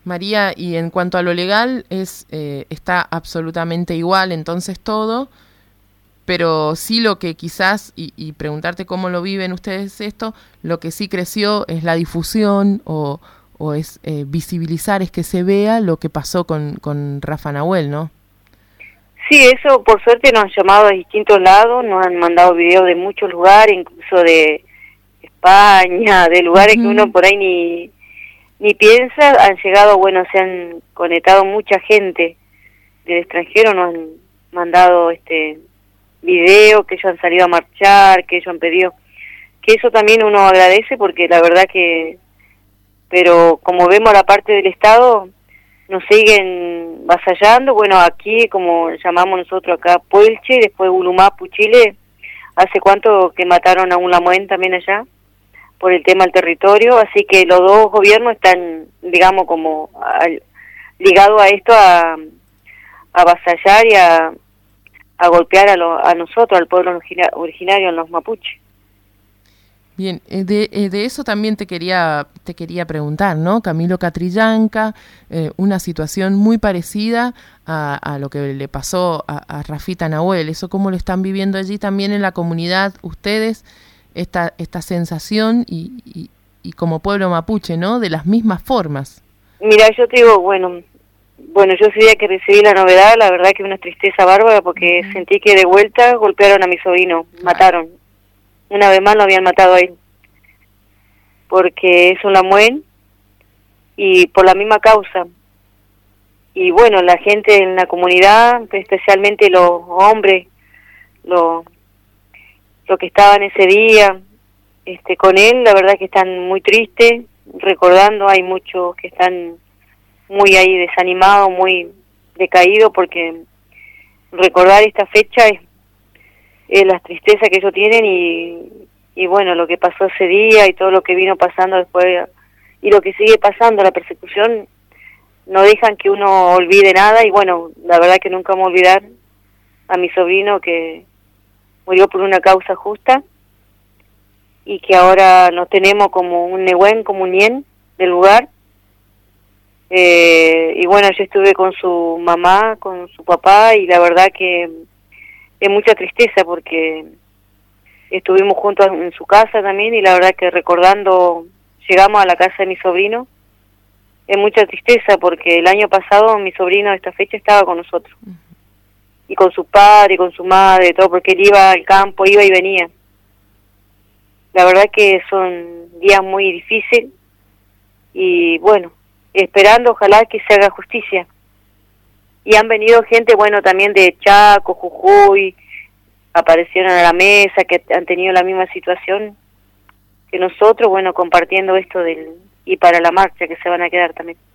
María, y en cuanto a lo legal, está absolutamente igual entonces todo, pero sí lo que quizás, y preguntarte cómo lo viven ustedes esto, lo que sí creció es la difusión o es visibilizar, es que se vea lo que pasó con Rafa Nahuel, ¿no? Sí, eso por suerte nos han llamado de distintos lados, nos han mandado videos de muchos lugares, incluso de España, de lugares que uno por ahí ni piensa, han llegado, bueno, se han conectado mucha gente del extranjero, nos han mandado video, que ellos han salido a marchar, que ellos han pedido, que eso también uno agradece porque la verdad que, pero como vemos la parte del Estado, nos siguen vasallando, bueno, aquí como llamamos nosotros acá Puelche, después Ulumapu, Chile, hace cuánto que mataron a un Lamuén también allá, por el tema del territorio, así que los dos gobiernos están, digamos, como ligados a esto, a avasallar y a golpear a nosotros, al pueblo originario, a los mapuches. Bien, de eso también te quería preguntar, ¿no? Camilo Catrillanca, una situación muy parecida a lo que le pasó a Rafita Nahuel. ¿Eso cómo lo están viviendo allí también en la comunidad ustedes? Esta sensación y como pueblo mapuche, ¿no? De las mismas formas. Mira, yo te digo, bueno, yo ese día que recibí la novedad, la verdad que una tristeza bárbara porque sentí que de vuelta golpearon a mi sobrino, mataron. Una vez más lo habían matado a él, porque es un lamuén y por la misma causa. Y bueno, la gente en la comunidad, especialmente los hombres, los que estaban ese día con él, la verdad que están muy tristes, recordando, hay muchos que están muy ahí desanimados, muy decaídos, porque recordar esta fecha es la tristeza que ellos tienen y bueno, lo que pasó ese día y todo lo que vino pasando después y lo que sigue pasando, la persecución, no dejan que uno olvide nada y bueno, la verdad que nunca vamos a olvidar a mi sobrino que murió por una causa justa y que ahora nos tenemos como un Nehuen, como un Nien del lugar. Y bueno, yo estuve con su mamá, con su papá y la verdad que es mucha tristeza porque estuvimos juntos en su casa también y la verdad que recordando, llegamos a la casa de mi sobrino, es mucha tristeza porque el año pasado mi sobrino a esta fecha estaba con nosotros y con su padre, y con su madre, todo, porque él iba al campo, iba y venía. La verdad que son días muy difíciles y bueno, esperando ojalá que se haga justicia. Y han venido gente, bueno, también de Chaco, Jujuy, aparecieron a la mesa, que han tenido la misma situación que nosotros, bueno, compartiendo esto y para la marcha que se van a quedar también.